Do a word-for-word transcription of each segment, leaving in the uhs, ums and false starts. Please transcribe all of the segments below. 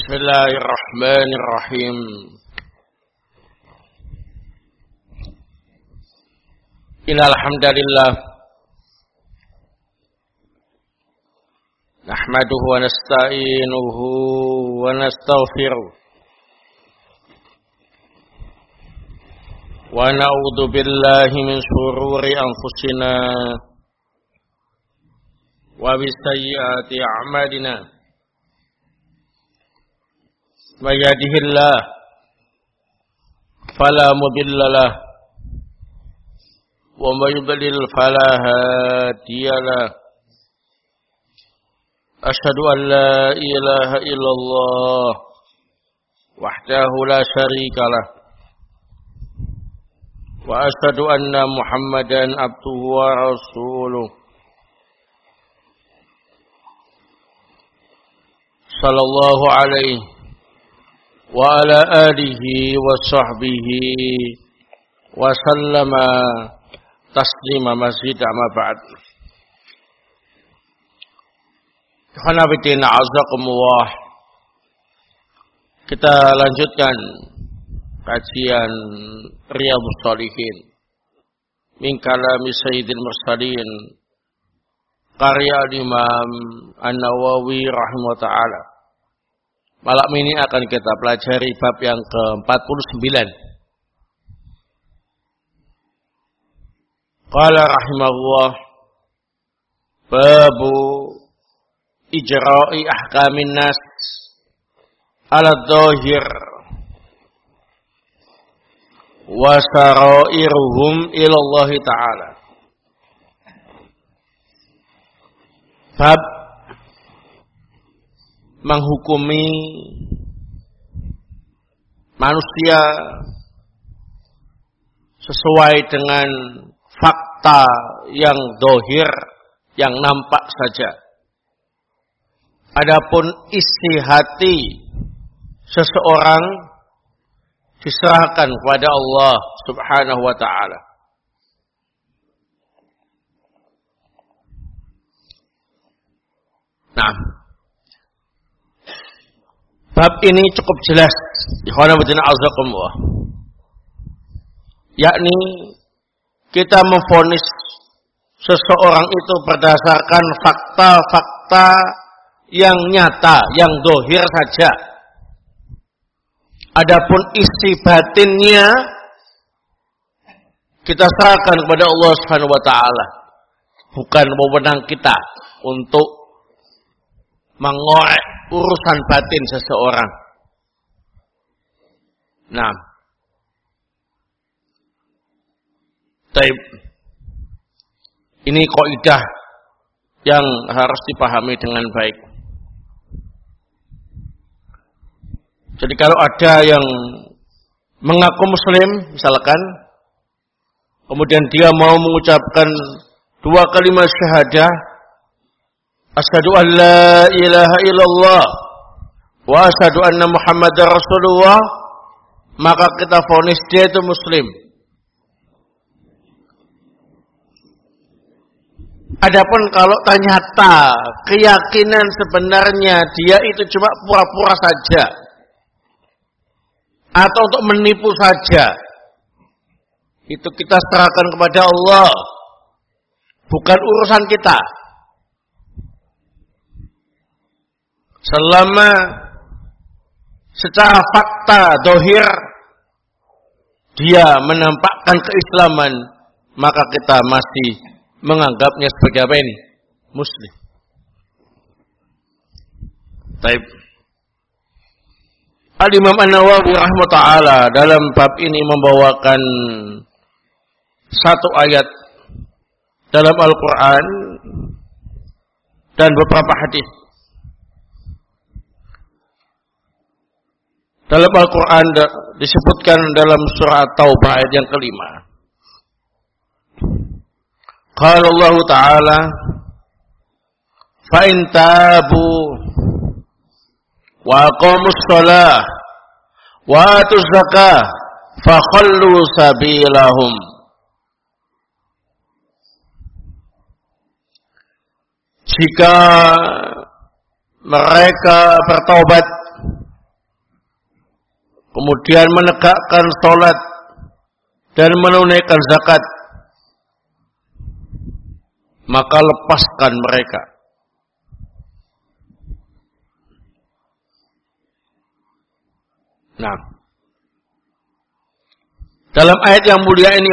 Bismillahirrahmanirrahim. Innal hamdalillah nahmaduhu wa nasta'inuhu wa nastaghfiruh wa na'udzu billahi min shururi anfusina wa min sayyiati a'malina. May yahdihillahu fala mudilla lahu wa may yudlil fala hadiya lahu. Asyhadu an la ilaha illallah wahdahu la syarika lah wa asyhadu anna Muhammadan abduhu wa rasuluh sallallahu alaihi wa ala alihi wa sahbihi wa sallama taslima mazid amma ba'd. Khanabitina azakumullah. Kita lanjutkan kajian Riyadhus Shalihin min kalami Sayyidil Mursalin karya Imam An-Nawawi rahimahullah ta'ala. Malam ini akan kita pelajari bab yang ke empat puluh sembilan. Qala rahimahullah babu ijra'i ahkamin nas ala dhahir wa sarairuhum ila Allah ta'ala. Bab menghukumi manusia sesuai dengan fakta yang dohir, yang nampak saja. Adapun isi hati seseorang diserahkan kepada Allah Subhanahu wa ta'ala. Nah, bab ini cukup jelas, ikhwanabuddin azakumullah. Yakni kita memvonis seseorang itu berdasarkan fakta-fakta yang nyata, yang dohir saja. Adapun isi batinnya kita serahkan kepada Allah Subhanahu wa ta'ala. Bukan wewenang kita untuk mengorek urusan batin seseorang. Nah, taib. Ini kaidah yang harus dipahami dengan baik. Jadi kalau ada yang mengaku muslim, misalkan, kemudian dia mau mengucapkan dua kalimat syahadah, asyhadu an la ilaha illallah wa asyhadu anna Muhammadar Rasulullah, maka kita vonis dia itu muslim. Adapun kalau ternyata keyakinan sebenarnya dia itu cuma pura-pura saja atau untuk menipu saja, itu kita serahkan kepada Allah, bukan urusan kita. Selama secara fakta dohir dia menampakkan keislaman, maka kita masih menganggapnya sebagai apa ini? Muslim. Taib. Al-Imam An-Nawawi rahimahullah ta'ala dalam bab ini membawakan satu ayat dalam Al-Quran dan beberapa hadis. Dalam Al-Quran disebutkan dalam surah Taubah ayat yang kelima. Qala Allah Ta'ala fa in tabu wa aqamus shalah wa atuz zakah fa khallu sabilahum. Jika mereka bertaubat kemudian menegakkan sholat dan menunaikan zakat, maka lepaskan mereka. Nah, dalam ayat yang mulia ini,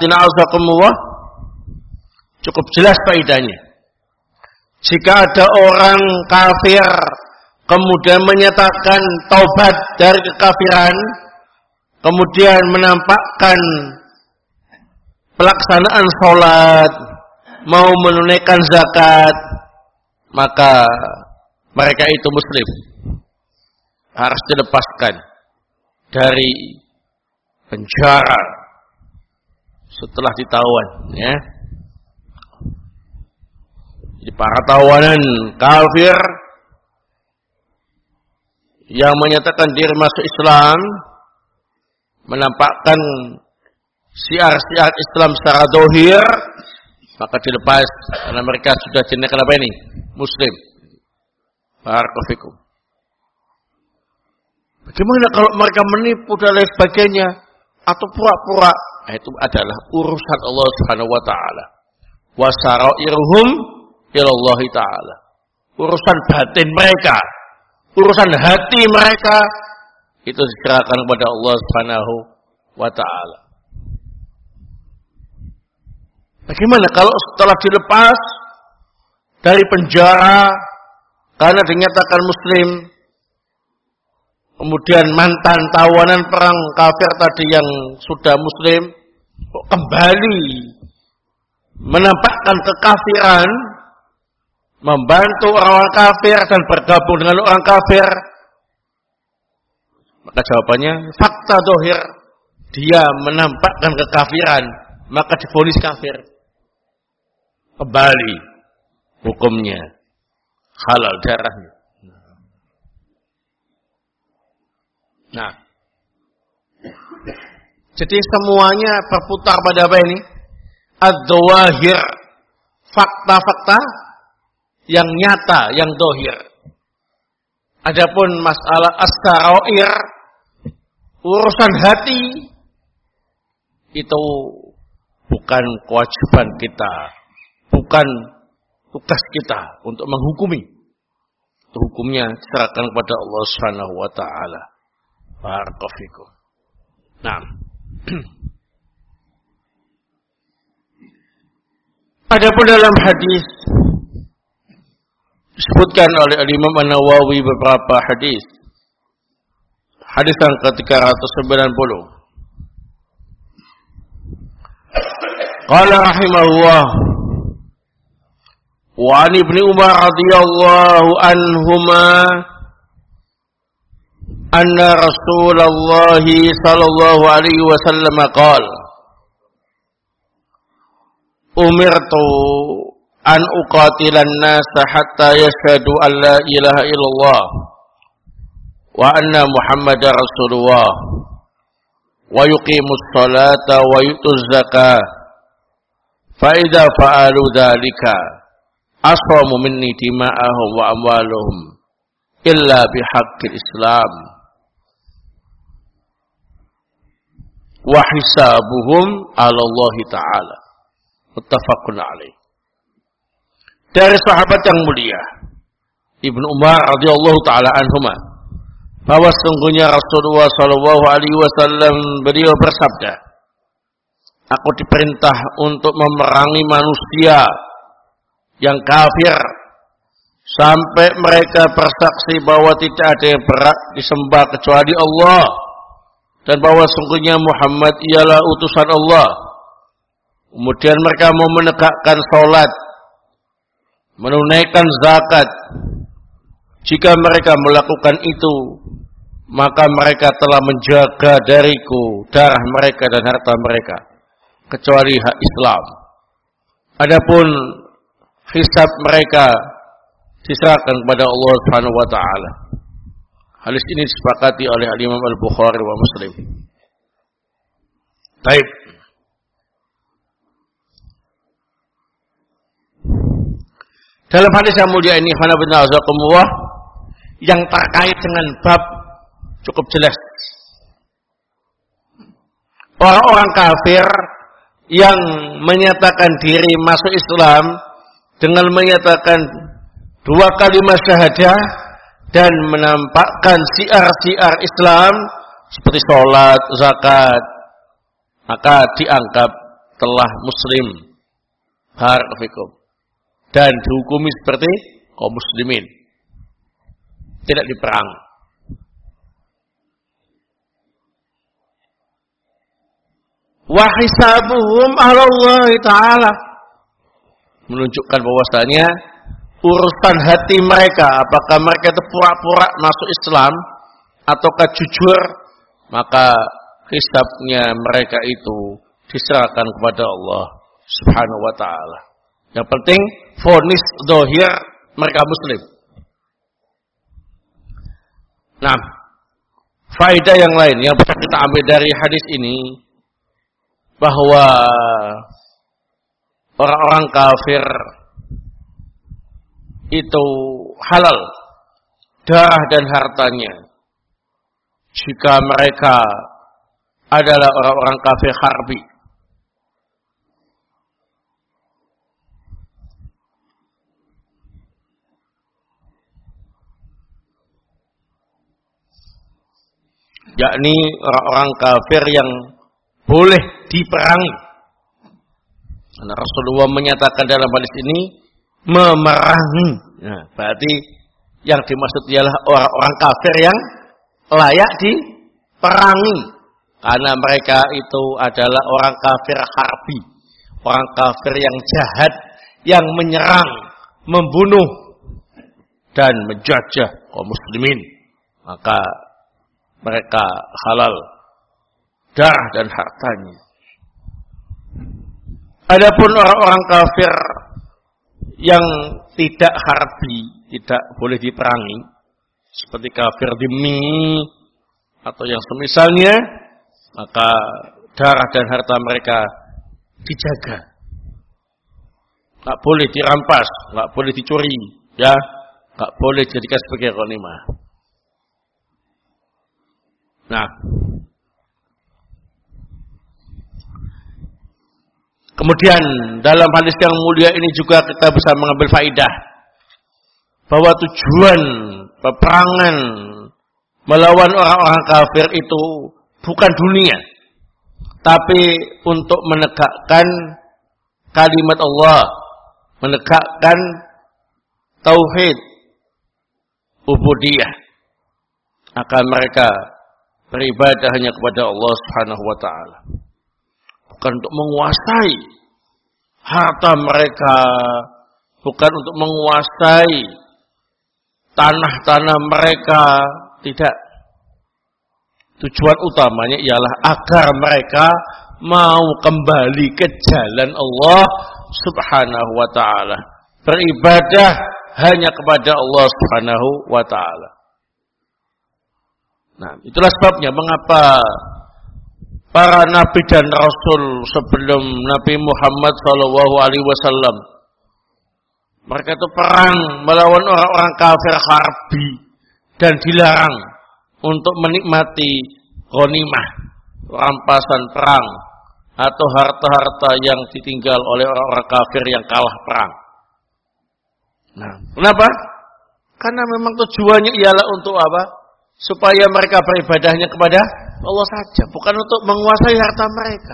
cukup jelas faedahnya. Jika ada orang kafir kemudian menyatakan taubat dari kekafiran, kemudian menampakkan pelaksanaan sholat, mau menunaikan zakat, maka mereka itu muslim, harus dilepaskan dari penjara setelah ditawan, ya. Jadi para tawanan kafir yang menyatakan diri masuk Islam, menampakkan syiar-syiar Islam secara zahir, maka dilepas karena mereka sudah dinyatakan apa ini? Muslim. Barakallahu fikum. Bagaimana kalau mereka menipu dan lain sebagainya atau pura-pura? Nah, itu adalah urusan Allah Subhanahu wa taala. Wa sarairuhum ilallahi taala. Urusan batin mereka, urusan hati mereka itu diserahkan kepada Allah Subhanahu wa taala. Bagaimana kalau setelah dilepas dari penjara karena dinyatakan muslim, kemudian mantan tawanan perang kafir tadi yang sudah muslim kok kembali menampakkan kekafiran, membantu orang-orang kafir dan bergabung dengan orang kafir? Maka jawabannya fakta zahir, dia menampakkan kekafiran, maka divonis kafir. Kembali hukumnya halal darahnya. Nah, jadi semuanya berputar pada apa ini? Adz-dzawahir, fakta-fakta yang nyata, yang zahir. Adapun masalah as-sarair, urusan hati, itu bukan kewajiban kita, bukan tugas kita untuk menghukumi. Hukumnya diserahkan kepada Allah Subhanahu wa taala. Barakallahu fikum. Nah, adapun dalam hadis disebutkan oleh Imam An-Nawawi beberapa hadis. Hadis yang ke tiga ratus sembilan puluh. Qala rahimahullah wa an Ibnu Umar radhiyallahu anhuma anna Rasulullah sallallahu alaihi wasallam qala umirtu an uqatilan nasa hatta yashhadu an la ilaha illallah wa anna Muhammadar Rasulullah wa yuqimus salata wa yutuz zakah fa idza fa'alu dzalika asramu minni dima'ahum wa amwaluhum illa bihaqqil Islam wa hisabuhum 'ala Allah taala. Muttafaqun alaih. Dari sahabat yang mulia Ibnu Umar radhiyallahu taala anhuma, bahwa sungguhnya Rasulullah sallallahu alaihi wasallam beliau bersabda, aku diperintah untuk memerangi manusia yang kafir sampai mereka bersaksi bahwa tidak ada yang berhak disembah kecuali Allah dan bahwa sungguhnya Muhammad ialah utusan Allah. Kemudian mereka mau menegakkan salat, menunaikan zakat. Jika mereka melakukan itu, maka mereka telah menjaga dariku darah mereka dan harta mereka, kecuali hak Islam. Adapun hisab mereka diserahkan kepada Allah Subhanahu wa taala. Hadis ini disepakati oleh Imam Al-Bukhari wa Muslim. Baik. Dalam hadis yang mulia ini, yang terkait dengan bab cukup jelas orang-orang kafir yang menyatakan diri masuk Islam dengan menyatakan dua kalimat syahadah dan menampakkan siar-siar Islam seperti sholat, zakat, maka dianggap telah muslim, barakallahu, dan dihukumi seperti kaum muslimin, tidak diperang. Wa hisabuhum 'ala Allah Ta'ala, menunjukkan bahwasanya urusan hati mereka, apakah mereka itu pura-pura masuk Islam ataukah jujur, maka hisabnya mereka itu diserahkan kepada Allah Subhanahu wa Ta'ala. Yang penting vonis zahir mereka muslim. Nah, faedah yang lain yang bisa kita ambil dari hadis ini, bahwa orang-orang kafir itu halal darah dan hartanya jika mereka adalah orang-orang kafir harbi. Yakni orang-orang kafir yang boleh diperangi. Karena Rasulullah menyatakan dalam hadis ini memerangi. Nah, berarti yang dimaksud ialah orang-orang kafir yang layak diperangi. Karena mereka itu adalah orang kafir harbi. Orang kafir yang jahat, yang menyerang, membunuh, dan menjajah kaum muslimin. Maka mereka halal darah dan hartanya. Adapun orang-orang kafir yang tidak harbi, tidak boleh diperangi, seperti kafir dhimmi atau yang semisalnya, maka darah dan harta mereka dijaga. Enggak boleh dirampas, enggak boleh dicuri, ya, enggak boleh dijadikan sebagai ghanimah. Nah, kemudian dalam hadis yang mulia ini juga kita bisa mengambil faidah bahwa tujuan peperangan melawan orang-orang kafir itu bukan dunia, tapi untuk menegakkan kalimat Allah, menegakkan tauhid ubudiyah, akan mereka beribadah hanya kepada Allah Subhanahu wa Ta'ala. Bukan untuk menguasai harta mereka, bukan untuk menguasai tanah-tanah mereka, tidak. Tujuan utamanya ialah agar mereka mau kembali ke jalan Allah Subhanahu wa Ta'ala, beribadah hanya kepada Allah Subhanahu wa Ta'ala. Nah, itulah sebabnya mengapa para nabi dan rasul sebelum Nabi Muhammad shallallahu alaihi wasallam mereka itu perang melawan orang-orang kafir harbi dan dilarang untuk menikmati ghanimah, rampasan perang atau harta-harta yang ditinggal oleh orang-orang kafir yang kalah perang. Nah, kenapa? Karena memang tujuannya ialah untuk apa? Supaya mereka beribadahnya kepada Allah saja, bukan untuk menguasai harta mereka.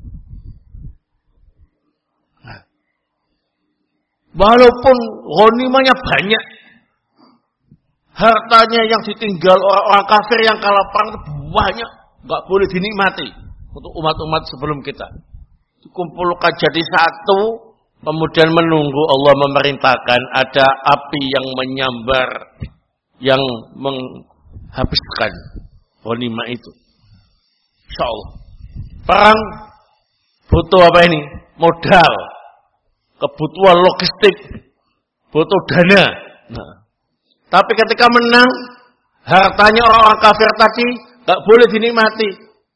Nah, walaupun ghanimahnya banyak, hartanya yang ditinggal orang-orang kafir yang kalah perang itu banyak, nggak boleh dinikmati untuk umat-umat sebelum kita. Dikumpulkan jadi satu, kemudian menunggu Allah memerintahkan ada api yang menyambar, yang menghabiskan ghanimah itu. Insyaallah. Perang butuh apa ini? Modal, kebutuhan logistik, butuh dana. Nah, tapi ketika menang, hartanya orang-orang kafir tadi nggak boleh dinikmati.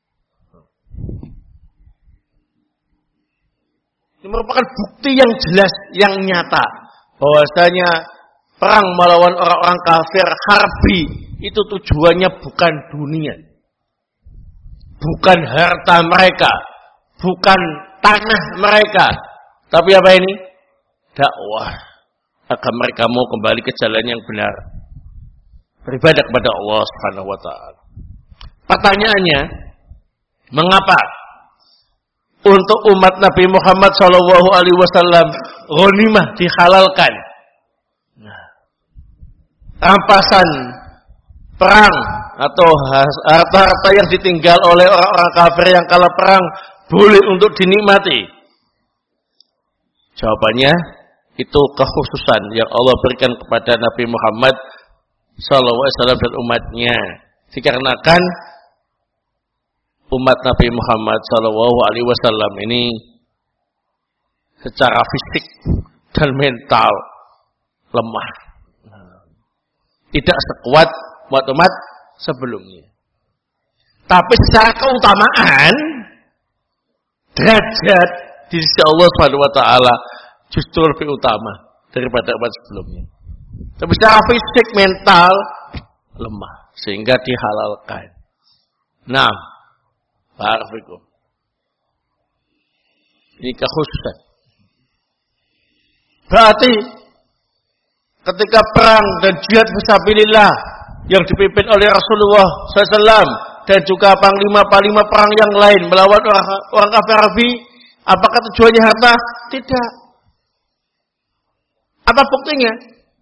Ini merupakan bukti yang jelas, yang nyata, bahwasanya perang melawan orang-orang kafir harbi itu tujuannya bukan dunia, bukan harta mereka, bukan tanah mereka, tapi apa ini? Dakwah agar mereka mau kembali ke jalan yang benar, beribadah kepada Allah Subhanahu wa taala. Pertanyaannya, mengapa untuk umat Nabi Muhammad sallallahu alaihi wasallam ghanimah dihalalkan? Nah, rampasan perang atau harta-harta yang ditinggal oleh orang-orang kafir yang kalah perang boleh untuk dinikmati. Jawabannya, itu kekhususan yang Allah berikan kepada Nabi Muhammad sallallahu alaihi wasallam dan umatnya. Dikarenakan umat Nabi Muhammad sallallahu alaihi wasallam ini secara fisik dan mental lemah, tidak sekuat umat-umat sebelumnya. Tapi secara keutamaan, derajat di sisi Allah Subhanahu wa taala justru lebih utama daripada umat sebelumnya. Tapi secara fisik, mental lemah, sehingga dihalalkan. Nah, barakallahu. Ini kekhususan. Berarti ketika perang dan jihad fisabilillah yang dipimpin oleh Rasulullah shallallahu alaihi wasallam dan juga panglima-panglima perang yang lain melawan orang, orang kafir Arabi, apakah tujuannya harta? Tidak. Apa buktinya?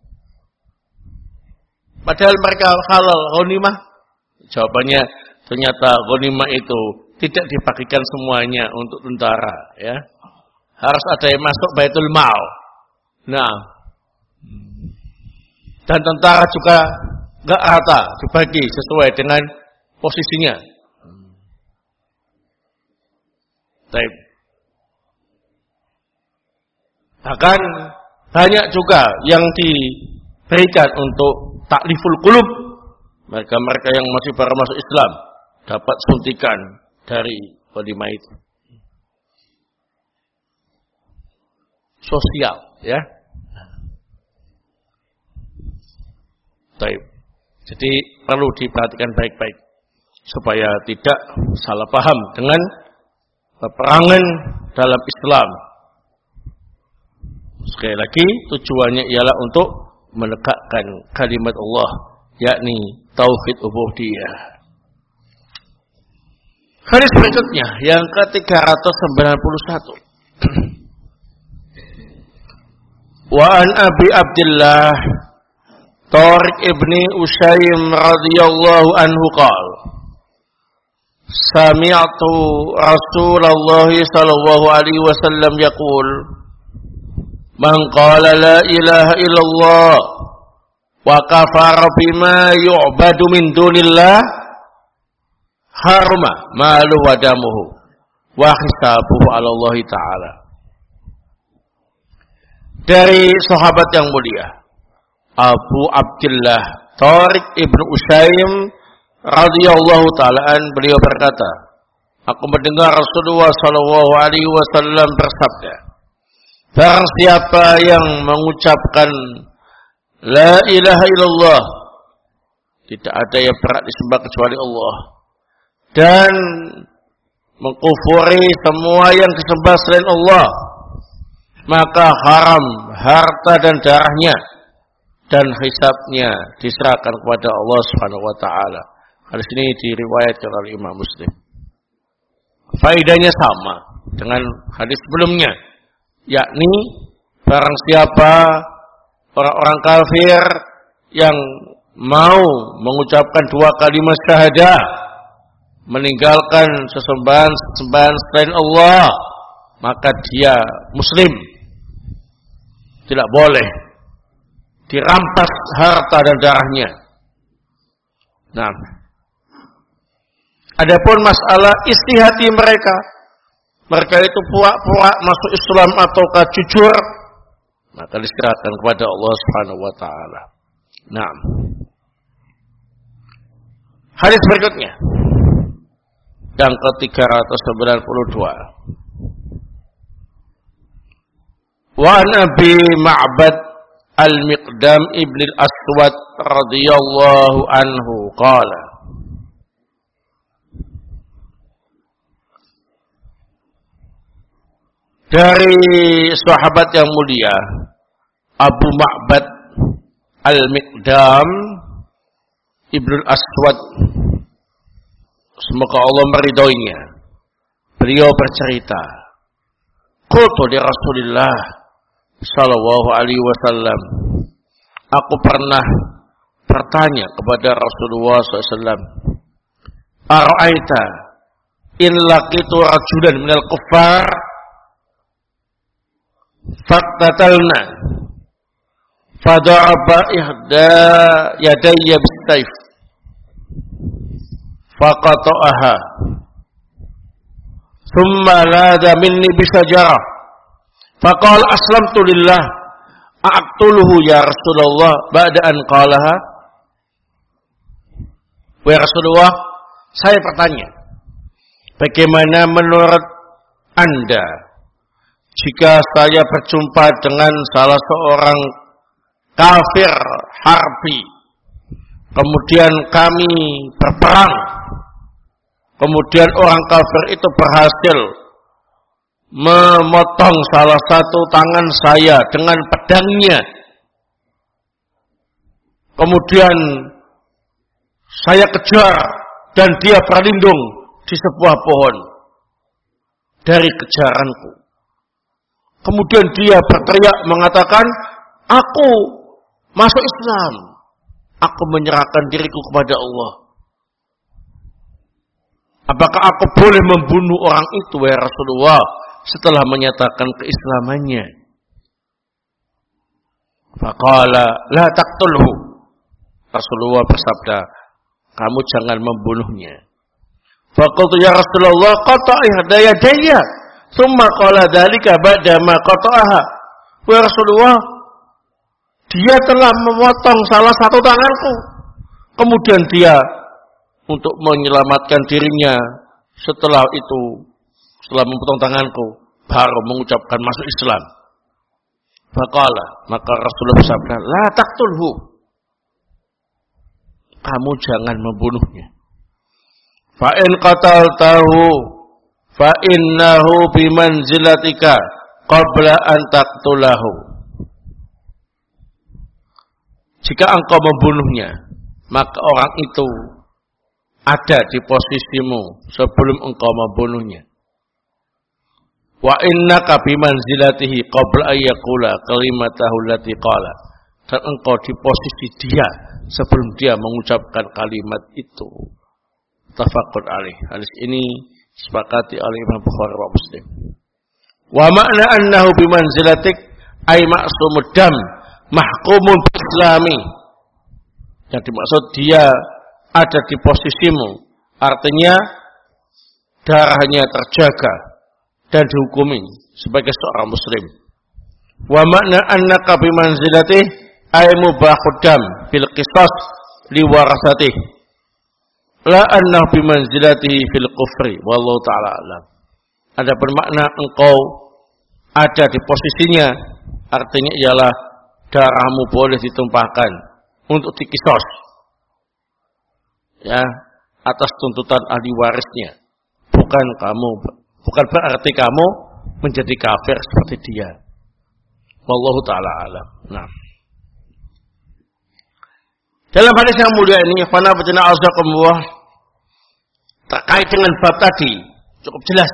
Padahal mereka halal ghanimah. Jawabannya, ternyata ghanimah itu tidak dibagikan semuanya untuk tentara, ya. Harus ada yang masuk Baitul Mal. Nah, dan tentara juga enggak rata dibagi sesuai dengan posisinya. Baik. Bahkan banyak juga yang diberikan untuk takliful qulub. Mereka-mereka yang masih baru masuk Islam dapat suntikan dari ghanimah itu. Sosial, ya. Baik. Jadi perlu diperhatikan baik-baik supaya tidak salah paham dengan peperangan dalam Islam. Sekali lagi, tujuannya ialah untuk menegakkan kalimat Allah, yakni tauhid ubudiyah. Hadis berikutnya yang ke tiga ratus sembilan puluh satu. Wa an Abi Abdullah Tariq ibni Usaym radhiyallahu anhu qala Sami'tu Rasulullah sallallahu alaihi wasallam yaqul Man qala la ilaha illallah wa kafara bima yu'badu min dunillah harma maluhu wa damuhu wa hisabuhu 'ala Allah taala. Dari sahabat yang mulia Abu Abdullah Tariq ibnu Usaym radhiyallahu ta'ala an, beliau berkata, aku mendengar Rasulullah sallallahu alaihi wasallam bersabda, barang siapa yang mengucapkan la ilaha illallah, tidak ada yang berhak disembah kecuali Allah, dan mengkufuri semua yang disembah selain Allah, maka haram harta dan darahnya dan hisabnya diserahkan kepada Allah Subhanahu wa taala. Hadis ini diriwayatkan oleh Imam Muslim. Faedahnya sama dengan hadis sebelumnya, yakni barang siapa orang-orang kafir yang mau mengucapkan dua kalimat syahadah, meninggalkan sesembahan-sesembahan selain Allah, maka dia muslim. Tidak boleh dirampas harta dan darahnya. Nah, adapun masalah isi hati mereka, mereka itu pura-pura masuk Islam ataukah jujur, maka diserahkan kepada Allah Subhanahu wa taala. Nah, hadis berikutnya yang ke tiga ratus sembilan puluh dua. Wa Nabi Ma'bad Al-Miqdam ibn al-Aswad radhiyallahu anhu qala dari sahabat yang mulia Abu Ma'bad Al-Miqdam Ibnul Aswad, semoga Allah meridhoinya. Beliau bercerita, qultu li Rasulillah sallallahu alaihi wasallam, aku pernah bertanya kepada Rasulullah sallallahu alaihi wasallam, ara'aita in laqitu rajulan minal kuffar faqtatalna fada'aba ihda yadayya bisayf faqata'aha thumma lada minni bisajarah faqala aslamtu lillah aqtuluhu ya Rasulullah ba'da an qalaha. Wa Rasulullah, saya bertanya, bagaimana menurut Anda jika saya berjumpa dengan salah seorang kafir harbi, kemudian kami berperang, kemudian orang kafir itu berhasil memotong salah satu tangan saya dengan pedangnya, kemudian saya kejar dan dia berlindung di sebuah pohon dari kejaranku. Kemudian dia berteriak mengatakan, aku masuk Islam, aku menyerahkan diriku kepada Allah. Apakah aku boleh membunuh orang itu, ya Rasulullah, setelah menyatakan keislamannya? Faqala la taqtulhu. Rasulullah bersabda, kamu jangan membunuhnya. Faqultu ya Rasulullah qata'i hadayadaya thumma qala dzalika ba'da ma qata'aha. Wa Rasulullah, dia telah memotong salah satu tanganku, kemudian dia untuk menyelamatkan dirinya setelah itu, setelah memotong tanganku, baru mengucapkan masuk Islam. Faqala, maka Rasulullah bersabda, la taqtulhu, kamu jangan membunuhnya. Fa in qataltahu fa innahu bimanzilatika qabla an taqtulahu. Jika engkau membunuhnya, maka orang itu ada di posisimu sebelum engkau membunuhnya. Wa innaka bimanzilatihi qabla an yaqula kalimatahu allati qala. Dan engkau di posisi dia sebelum dia mengucapkan kalimat itu. Tafaqud alaih. Hadis ini disepakati oleh Imam Bukhari wa Muslim. Wa makna annahu bimanzilatik ay ma'sumud dam mahkumun bislami. Yang dimaksud dia ada di posisimu, artinya darahnya terjaga dan dihukumi sebagai seorang muslim. Wa makna annaka bimanzilatih ay mubahud dam bil qisas li warasatih. La annahu bimanzilatihi fil kufri wallahu ta'ala alam. Ada bermakna engkau ada di posisinya, artinya ialah darahmu boleh ditumpahkan untuk dikisos, ya, atas tuntutan ahli warisnya. Bukan kamu, bukan berarti kamu menjadi kafir seperti dia. Wallahu ta'ala alam. Nah, dalam hadis yang mulia ini, fana bajana azakumullah, terkait dengan bab tadi cukup jelas.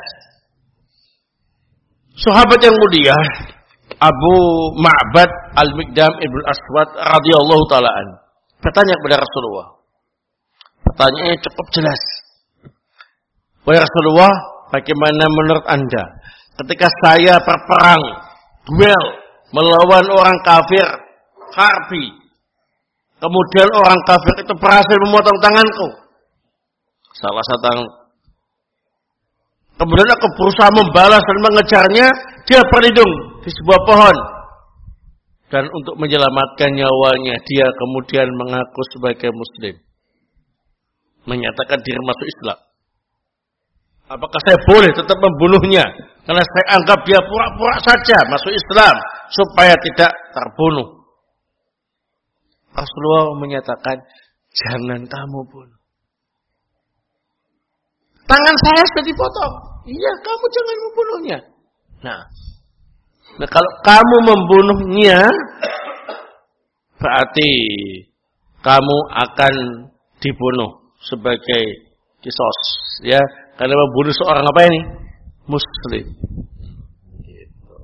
Sahabat yang mulia Abu Ma'bad Al-Miqdam Ibnul Aswad radhiyallahu ta'ala an bertanya kepada Rasulullah. Pertanyaannya cukup jelas. Wahai Rasulullah, bagaimana menurut Anda ketika saya berperang, duel melawan orang kafir harbi, kemudian orang kafir itu berhasil memotong tanganku, salah satu tangan. Kemudian aku berusaha membalas dan mengejarnya, dia berlindung di sebuah pohon. Dan untuk menyelamatkan nyawanya, dia kemudian mengaku sebagai muslim, menyatakan diri masuk Islam. Apakah saya boleh tetap membunuhnya? Karena saya anggap dia pura-pura saja masuk Islam supaya tidak terbunuh. Rasulullah menyatakan, jangan kamu bunuh. Tangan saya sudah dipotong. Iya, kamu jangan membunuhnya. Nah, nah kalau kamu membunuhnya, berarti kamu akan dibunuh sebagai kisos, ya, karena membunuh seorang apa ini? Muslim. Gitu.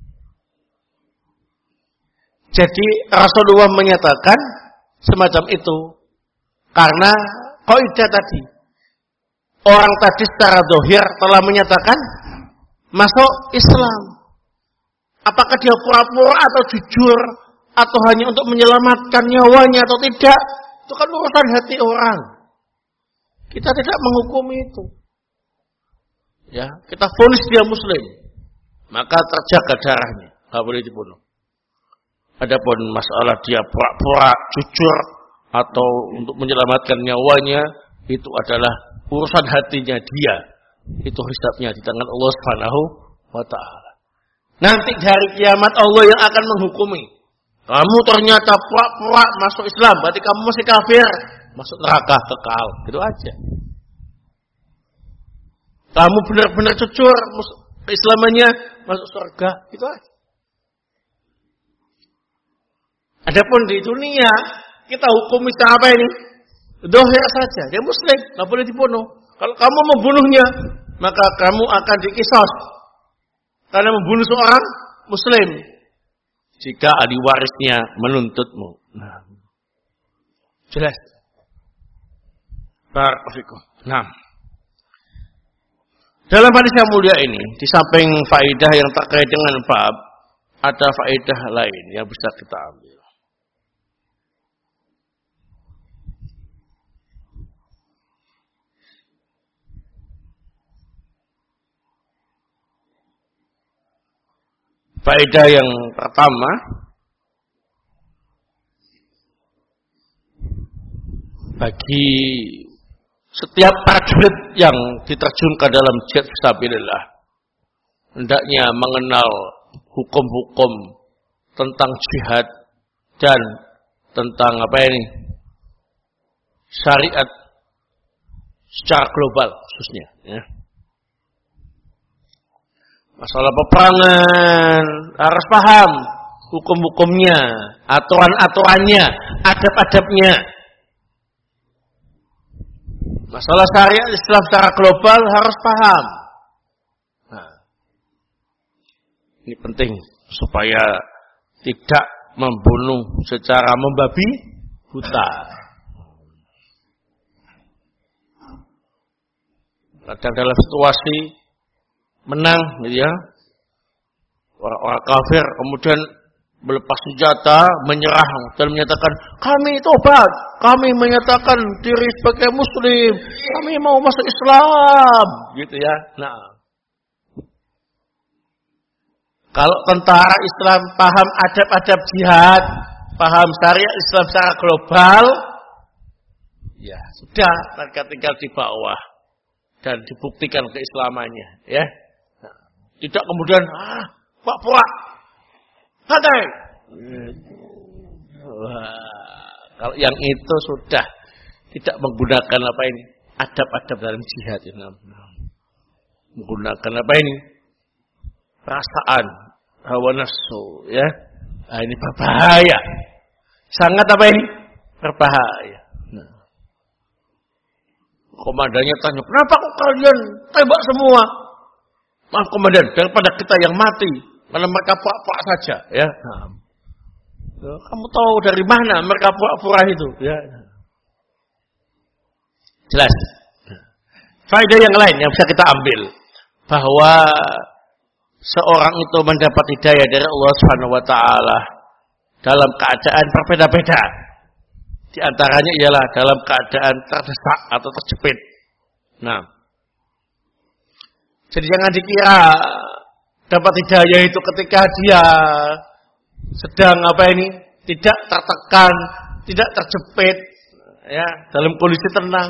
Jadi Rasulullah menyatakan semacam itu karena kaidah tadi. Orang tadi secara zahir telah menyatakan masuk Islam. Apakah dia pura-pura atau jujur atau hanya untuk menyelamatkan nyawanya atau tidak? Itu kan urusan hati orang. Kita tidak menghukumi itu. Ya, kita vonis dia muslim. Maka terjaga darahnya, enggak boleh dibunuh. Adapun masalah dia pura-pura jujur atau untuk menyelamatkan nyawanya, itu adalah urusan hatinya dia. Itu hisabnya di tangan Allah Subhanahu wa taala. Nanti di hari kiamat Allah yang akan menghukumi. Kamu ternyata pura-pura masuk Islam, berarti kamu masih kafir, masuk neraka kekal. Gitu aja. Kamu benar-benar jujur keislamannya, masuk surga. Gitu aja. Adapun di dunia kita hukumi secara apa ini? Dohir saja, dia muslim, nggak boleh dibunuh. Kalau kamu membunuhnya, maka kamu akan dikisos karena membunuh seorang muslim. Jika ahli warisnya menuntutmu, nah, jelas. Barakallahu. Nah, dalam hadis yang mulia ini, di samping faedah yang terkait dengan bab, ada faedah lain yang bisa kita ambil. Faedah yang pertama, bagi setiap prajurit yang diterjunkan dalam jihad fisabilillah, hendaknya mengenal hukum-hukum tentang jihad dan tentang apa ini? Syariat secara global khususnya, ya. Masalah peperangan harus paham hukum-hukumnya, aturan-aturannya, adab-adabnya. Masalah syariat Islam secara global harus paham. Nah, ini penting supaya tidak membunuh secara membabi buta. Kadang dalam situasi menang, gitu ya, orang-orang kafir kemudian melepas senjata, menyerah dan menyatakan kami tobat, kami menyatakan diri sebagai muslim, kami mau masuk Islam, gitu ya. Nah, kalau tentara Islam paham adab-adab jihad, paham syariat Islam secara global, ya sudah, mereka tinggal di bawah dan dibuktikan keislamannya, ya. Tidak kemudian, ah, Pak Pura, santai. Kalau yang itu sudah tidak menggunakan apa ini, adab-adab dalam jihad. Menggunakan apa ini, perasaan, hawa nafsu, ya. Nah, ini berbahaya. Sangat apa ini, berbahaya. Nah. Komandannya tanya, kenapa kok kalian tembak semua? Maaf komandan, daripada kita yang mati, karena mereka pura-pura saja, ya. Nah, kamu tahu dari mana mereka pura-pura itu, ya. Jelas. Faedah yang lain yang bisa kita ambil, bahwa seorang itu mendapat hidayah dari Allah Subhanahu wa taala dalam keadaan berbeda-beda. Di antaranya ialah dalam keadaan terdesak atau terjepit. Nah, jadi jangan dikira dapat hidayah itu ketika dia sedang apa ini, tidak tertekan, tidak terjepit, ya, dalam kondisi tenang.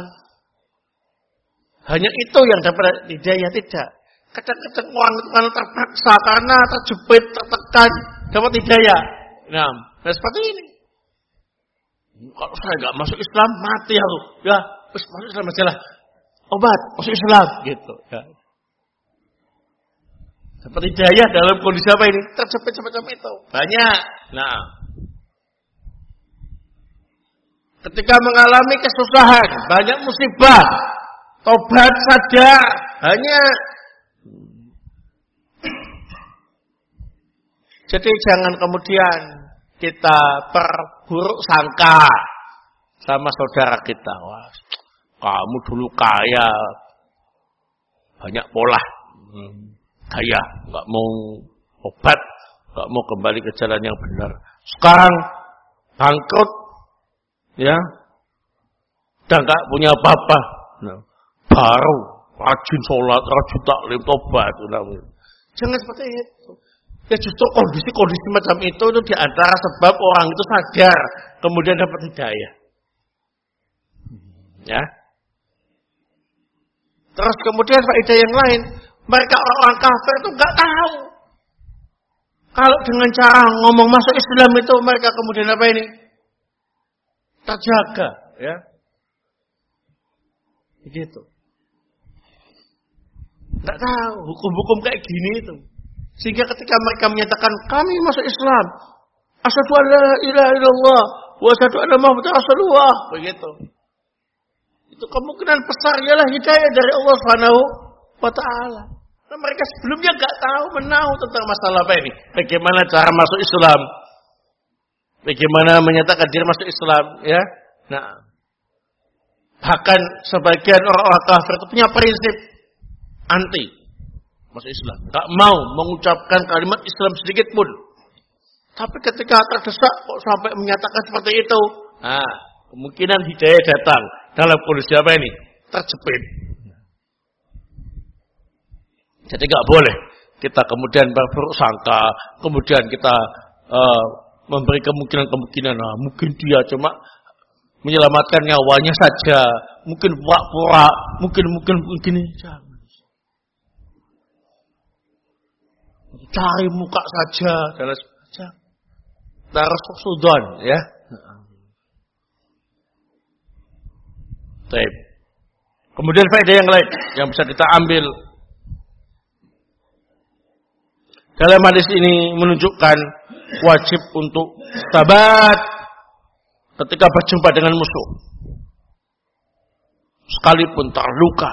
Hanya itu yang dapat hidayah, tidak. Kadang-kadang orang itu kan terpaksa karena terjepit, tertekan, dapat hidayah. Nah, nah seperti ini. Kalau saya nggak masuk Islam, mati aku. Ya, terus masuk Islam aja lah. Obat, masuk Islam, gitu. Ya. Dapat hidayah dalam kondisi apa ini? Terjepit semacam itu. Banyak. Nah, ketika mengalami kesusahan, banyak musibah, tobat sadar, banyak. Jadi jangan kemudian kita berburuk sangka sama saudara kita. Wah, kamu dulu kaya, banyak pola, kaya, nggak mau obat, nggak mau kembali ke jalan yang benar. Sekarang bangkrut, ya, dan nggak punya apa-apa. Nah, baru rajin sholat, rajin taklim, tobat. Jangan seperti itu. Ya justru kondisi-kondisi macam itu itu diantara sebab orang itu sadar kemudian dapat hidayah. Ya. Terus kemudian faedah yang lain, mereka orang-orang kafir itu nggak tahu kalau dengan cara ngomong masuk Islam itu mereka kemudian apa ini terjaga, ya. Begitu. Nggak tahu hukum-hukum kayak gini itu. Sehingga ketika mereka menyatakan kami masuk Islam, asyhadu an la ilaha illallah wa asyhadu anna muhammadar rasulullah, begitu. Itu kemungkinan besar ialah hidayah dari Allah Subhanahu wa taala. Nah, mereka sebelumnya enggak tahu menahu tentang masalah apa ini. Bagaimana cara masuk Islam? Bagaimana menyatakan diri masuk Islam, ya? Nah, bahkan sebagian orang-orang kafir itu punya prinsip anti masuk Islam. Tak mau mengucapkan kalimat Islam sedikit pun. Tapi ketika terdesak kok sampai menyatakan seperti itu. Nah, kemungkinan hidayah datang dalam kondisi apa ini? Terjepit. Jadi enggak boleh kita kemudian berburuk sangka, kemudian kita uh, memberi kemungkinan-kemungkinan. Nah, mungkin dia cuma menyelamatkan nyawanya saja, mungkin pura-pura, mungkin mungkin begini. Jangan. Cari muka saja dan saja. Terus sudon, ya. Baik. Kemudian faedah yang lain yang bisa kita ambil dalam hadis ini menunjukkan wajib untuk sabat ketika berjumpa dengan musuh, sekalipun terluka.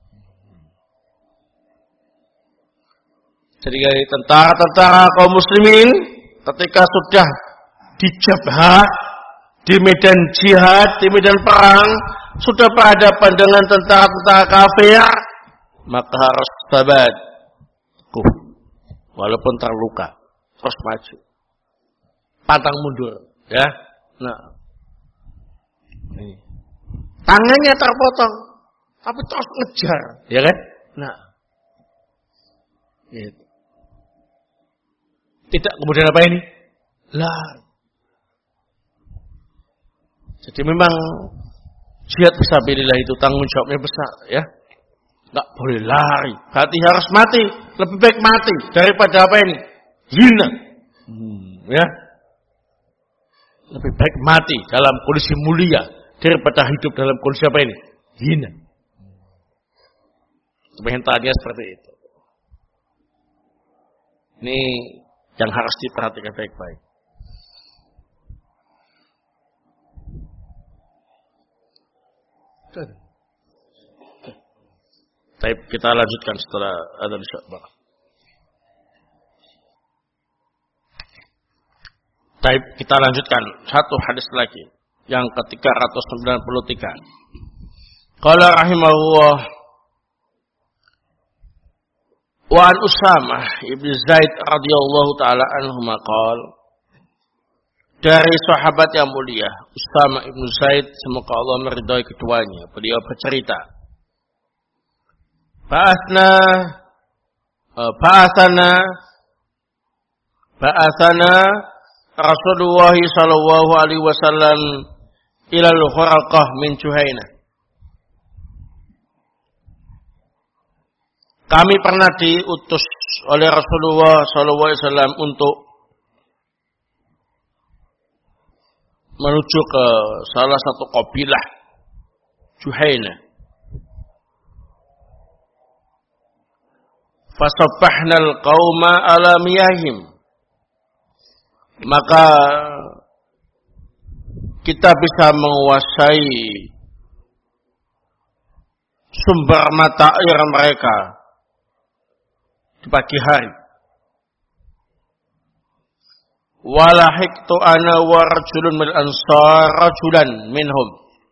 Jadi tentara-tentara kaum muslimin ketika sudah di jabhah, di medan jihad, di medan perang, sudah berhadapan dengan tentara-tentara kafir, maka harus sabat, walaupun terluka, terus maju, pantang mundur, ya. Nah, tangannya terpotong, tapi terus ngejar, ya kan? Nah, gitu. Tidak kemudian apa ini? Lari. Jadi memang jihad fisabilillah itu tanggung jawabnya besar, ya. Enggak boleh lari. Berarti harus mati. Lebih baik mati daripada apa ini? Hina. Hmm, ya. Lebih baik mati dalam kondisi mulia daripada hidup dalam kondisi apa ini? Hina. Mentalnya seperti itu. Ini yang harus diperhatikan baik-baik. Baik, kita lanjutkan setelah adzan isya. Baik, kita lanjutkan satu hadis lagi yang ke tiga ratus sembilan puluh tiga. Qala rahimahullah wa an Usamah ibn Zaid radhiyallahu taala anhu maqal, dari sahabat yang mulia Usamah ibn Zaid, semoga Allah meridhai keduanya, beliau bercerita, Ba'asna Ba'asana Ba'asana Rasulullah sallallahu alaihi wasallam ilal Khuraqah min Juhainah. Kami pernah diutus oleh Rasulullah sallallahu alaihi wasallam untuk menuju ke salah satu kabilah Juhainah. Fasabahnal qauma ala miyahim. Maka kita bisa menguasai sumber mata air mereka di pagi hari. Walahiktu ana wa rajulun min ansar rajulan minhum.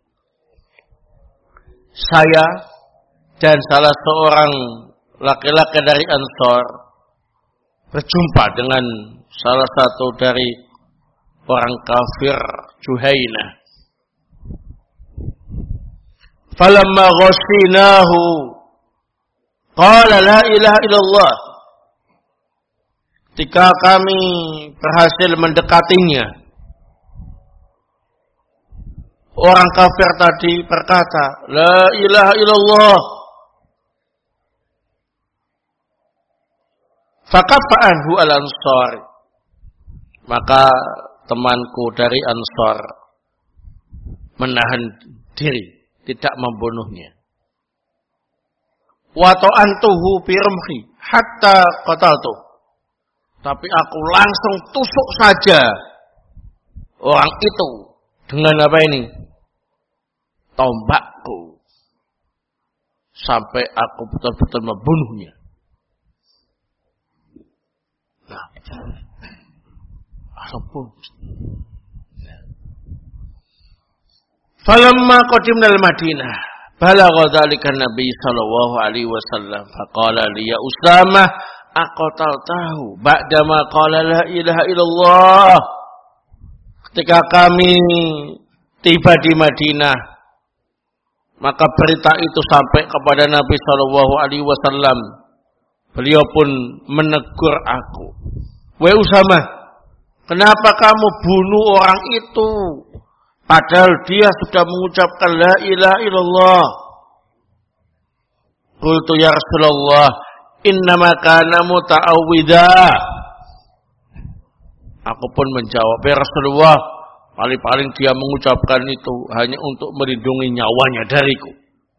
Saya dan salah seorang laki-laki dari Ansar berjumpa dengan salah satu dari orang kafir Juhainah. Falamma ghashinahu qala la ilaha illallah. Ketika kami berhasil mendekatinya, orang kafir tadi berkata, la ilaha illallah. Fakafa'anhu al-ansar. Maka temanku dari Ansar menahan diri, tidak membunuhnya. Wa ta'antuhu bi rumhi hatta qataltu. Tapi aku langsung tusuk saja orang itu dengan apa ini? Tombakku. Sampai aku betul-betul membunuhnya. Nah, ampun. Falamma qadimna al-Madinah, balagha dzalika Nabi sallallahu alaihi wasallam, faqala li ya Usamah, aqataltahu ba'dama qala la ilaha illallah. Ketika kami tiba di Madinah, maka berita itu sampai kepada Nabi sallallahu alaihi wasallam. Beliau pun menegur aku. Wahai Usamah, kenapa kamu bunuh orang itu? Padahal dia sudah mengucapkan la ilaha illallah. Qultu ya Rasulullah, innama kana muta'awwidha. Aku pun menjawab, ya Rasulullah, paling-paling dia mengucapkan itu hanya untuk melindungi nyawanya dariku.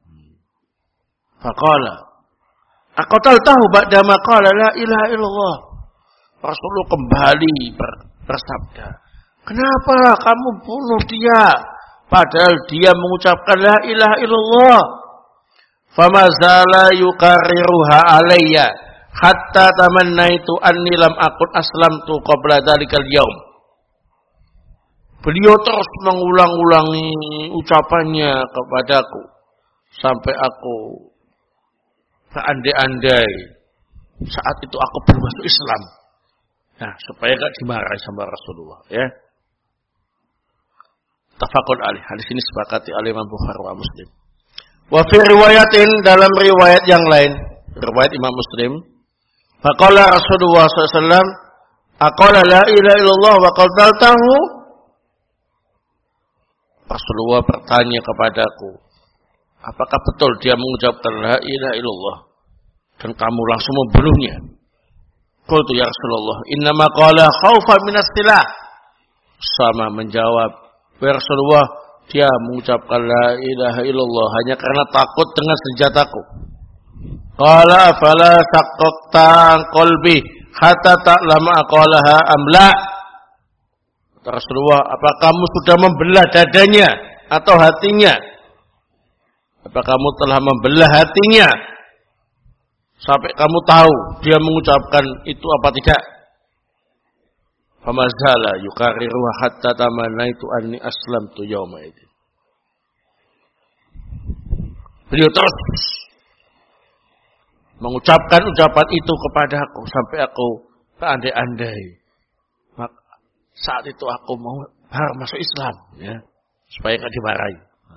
Faqala, aqataltahu ba'dama qala la ilaha illallah. Rasulullah kembali ber, bersabda, kenapa kamu bunuh dia padahal dia mengucapkan la ilaha illallah? Fama zala yukarriruha alayya hatta tamannaitu anni lam akun aslamtu qabla dzalikal yaum. Beliau terus mengulang-ulangi ucapannya kepadaku sampai aku berandai-andai saat itu aku belum masuk Islam. Nah, supaya enggak dimarahi sama Rasulullah, ya. Tafaqun alaih. Hadis ini sepakati oleh Imam Bukhari wa Muslim. Wa fi riwayatin, dalam riwayat yang lain, riwayat Imam Muslim, faqala Rasulullah sallallahu alaihi wasallam, aqala la ilaha illallah wa qataltahu. Rasulullah bertanya kepadaku, apakah betul dia mengucapkan la ilaha illallah dan kamu langsung membunuhnya? Qultu ya Rasulullah, innama qala khaufan minas silah. Sama menjawab, ya Rasulullah, dia mengucapkan la ilaha illallah hanya karena takut dengan senjataku. Qala fala saqqaqta qalbi hatta ta'lama aqalaha amla. Rasulullah, apa kamu sudah membelah dadanya atau hatinya? Apa kamu telah membelah hatinya sampai kamu tahu dia mengucapkan itu apa tidak? Famazala yukarriru hatta tamannaitu anni aslamtu yauma idin. Beliau terus mengucapkan ucapan itu kepadaku sampai aku berandai-andai. Saat itu aku mau baru masuk Islam, ya, supaya enggak dimarahi.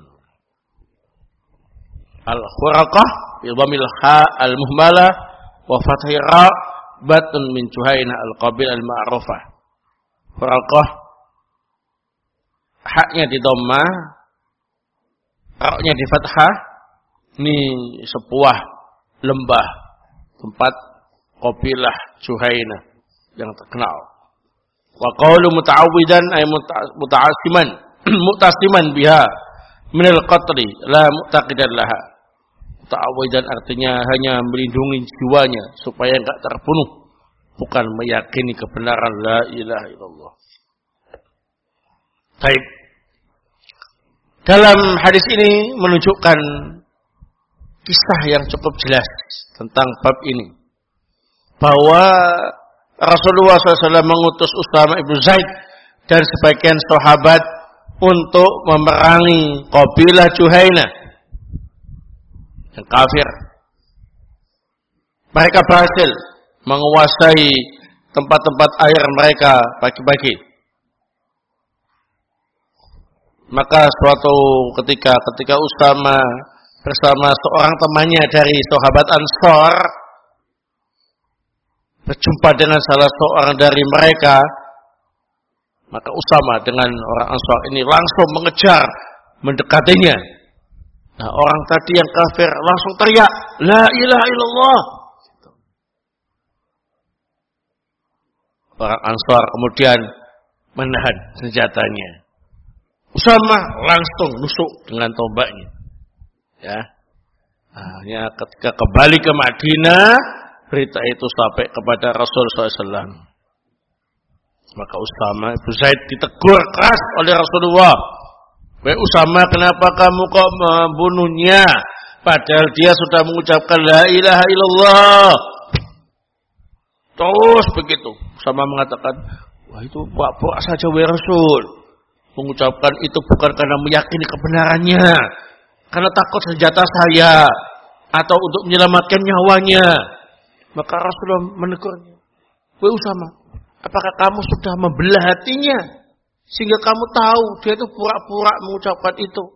Al-Khuraqah bi dhammil ha al-muhmalah wa fathhi ra batun min Juhainah al-qabil al-ma'rufah. Khuraqah haknya di dhammah, ra-nya di fathah. Ini sebuah lembah tempat qabilah Juhainah yang terkenal. Wa qawlu muta'awwidan ay muta'asiman mu'tasiman biha min al-qatli la mu'taqidan laha. Ta'awidan artinya hanya melindungi jiwanya supaya enggak terbunuh, bukan meyakini kebenaran la ilaha illallah. Baik. Dalam hadis ini menunjukkan kisah yang cukup jelas tentang bab ini, bahwa Rasulullah shallallahu alaihi wasallam mengutus Usama ibn Zaid dan sebagian sahabat untuk memerangi kabilah Juhainah yang kafir. Mereka berhasil menguasai tempat-tempat air mereka pagi-pagi. Maka suatu ketika ketika Usama bersama seorang temannya dari sahabat Ansor berjumpa dengan salah seorang dari mereka, maka Usama dengan orang Ansor ini langsung mengejar, mendekatinya. Nah, orang tadi yang kafir langsung teriak, la ilaha illallah. Orang Ansor kemudian menahan senjatanya. Usama langsung nusuk dengan tombaknya. Ya. Nah, ya, ketika kembali ke Madinah, berita itu sampai kepada Rasul shallallahu alaihi wasallam. Maka Usama ibn Zaid ditegur keras oleh Rasulullah. Wahai Usama, kenapa kamu kok membunuhnya? Padahal dia sudah mengucapkan la ilaha illallah. Terus begitu. Usama mengatakan, wah itu buak-buak saja wahai Rasul. Mengucapkan itu bukan karena meyakini kebenarannya, karena takut senjata saya atau untuk menyelamatkan nyawanya. Maka Rasulullah menegurnya, wahai Usama, apakah kamu sudah membelah hatinya sehingga kamu tahu dia itu pura-pura mengucapkan itu?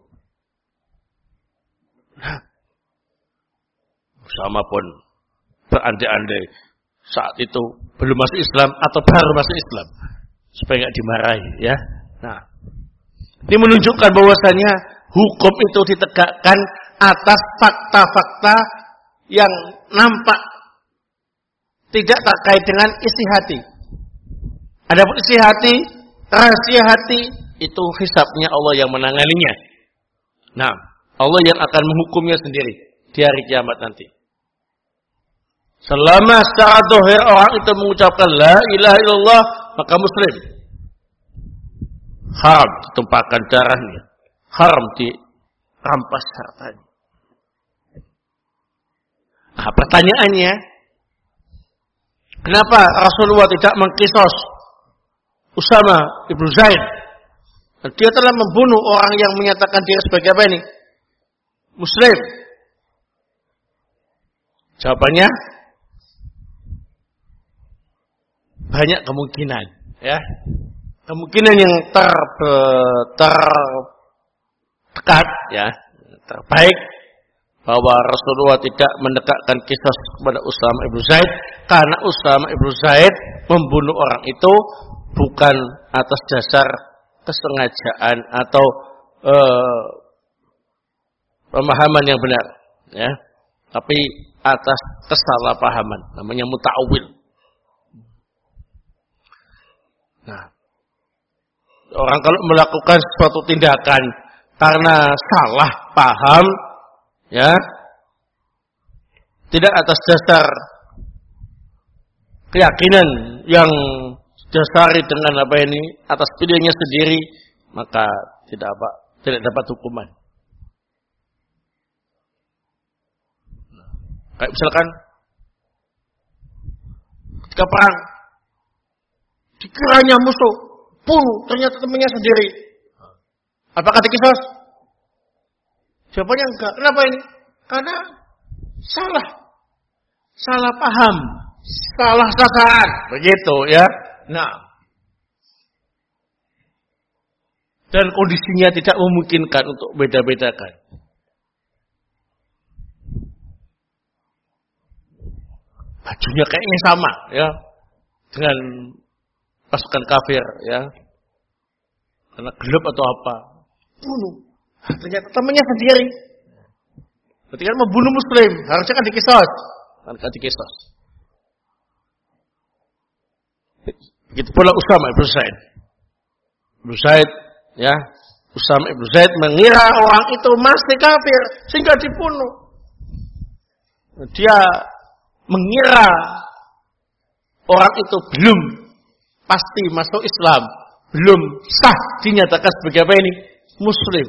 Nah, Usama pun berandai-andai saat itu belum masuk Islam atau baru masuk Islam supaya nggak dimarahi, ya. Nah, ini menunjukkan bahwasanya hukum itu ditegakkan atas fakta-fakta yang nampak, tidak terkait dengan isi hati. Adapun isi hati, rahasia hati, itu hisabnya Allah yang menanganinya. Nah, Allah yang akan menghukumnya sendiri di hari kiamat nanti. Selama secara zahir orang itu mengucapkan la ilaha illallah, maka muslim. Haram ditumpahkan darahnya, haram dirampas hartanya. Nah, pertanyaannya, kenapa Rasulullah tidak mengkisos Usama ibn Zaid? Dia telah membunuh orang yang menyatakan dia sebagai apa ini? Muslim. Jawabannya banyak kemungkinan, ya. Kemungkinan yang ter terdekat, ya, terbaik, bahwa Rasulullah tidak mendekatkan kisah kepada Usama ibn Zaid karena Usama ibn Zaid membunuh orang itu bukan atas dasar kesengajaan atau uh, pemahaman yang benar, ya, tapi atas kesalahpahaman, namanya muta'awil. Nah, orang kalau melakukan suatu tindakan karena salah paham, ya, tidak atas dasar keyakinan yang dasari dengan apa ini, atas pilihannya sendiri, maka tidak apa, tidak dapat hukuman. Nah, kayak misalkan ketika perang, dikiranya musuh, bunuh, ternyata temannya sendiri. Apakah dikisos? Jawabannya enggak. Kenapa ini? Karena salah. Salah paham. Salah sasaran. Begitu, ya. Nah. Dan kondisinya tidak memungkinkan untuk beda-bedakan. Bajunya kayaknya sama, ya. Dengan pasukan kafir, ya, karena gelap atau apa, bunuh. Ternyata temannya sendiri. Ketika membunuh Muslim, harusnya kan dikisos, kan dikisos. Begitu pula Usama ibn Zaid. Ibn Zaid, ya, Usama ibn Zaid mengira orang itu masih kafir sehingga dibunuh. dia mengira orang itu belum pasti masuk Islam, belum sah dinyatakan sebagai apa ini? Muslim.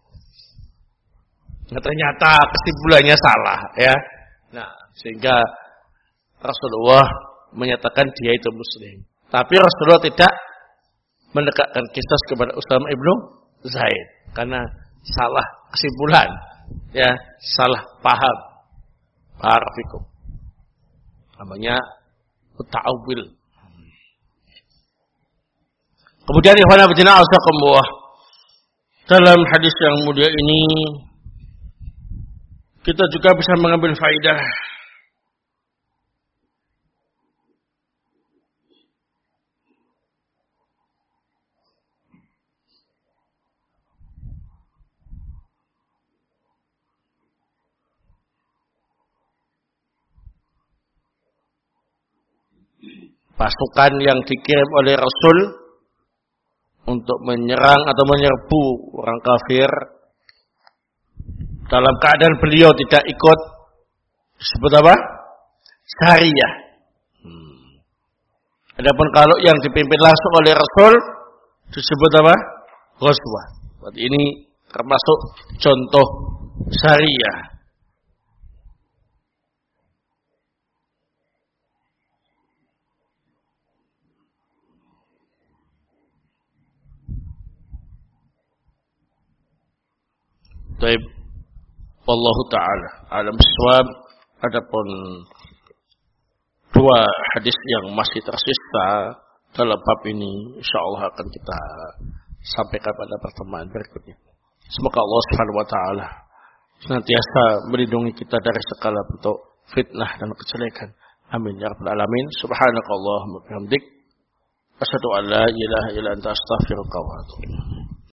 Nah, ternyata kesimpulannya salah, ya. Nah, sehingga Rasulullah menyatakan dia itu Muslim. Tapi Rasulullah tidak mendekatkan kisah kepada Usama ibnu Zaid karena salah kesimpulan, ya, salah paham. Barafikum. Namanya ta'awil. Kemudian ikhwan fillah azakumullah, dalam hadis yang mulia ini kita juga bisa mengambil faidah pasukan yang dikirim oleh Rasul untuk menyerang atau menyerbu orang kafir dalam keadaan beliau tidak ikut disebut apa? Syariah. Hmm. Adapun kalau yang dipimpin langsung oleh Rasul disebut apa? Ghazwah. Ini termasuk contoh syariah. Baik, wallahu taala alam bisawab. Adapun dua hadis yang masih tersisa dalam bab ini insyaallah akan kita sampaikan pada pertemuan berikutnya. Semoga Allah Subhanahu wa taala senantiasa melindungi kita dari segala bentuk fitnah dan kejelekan. Amin ya rabbal alamin. Subhanakallahumma wa bihamdik asyhadu an la ilaha illa anta astaghfiruka wa atubu ilaik.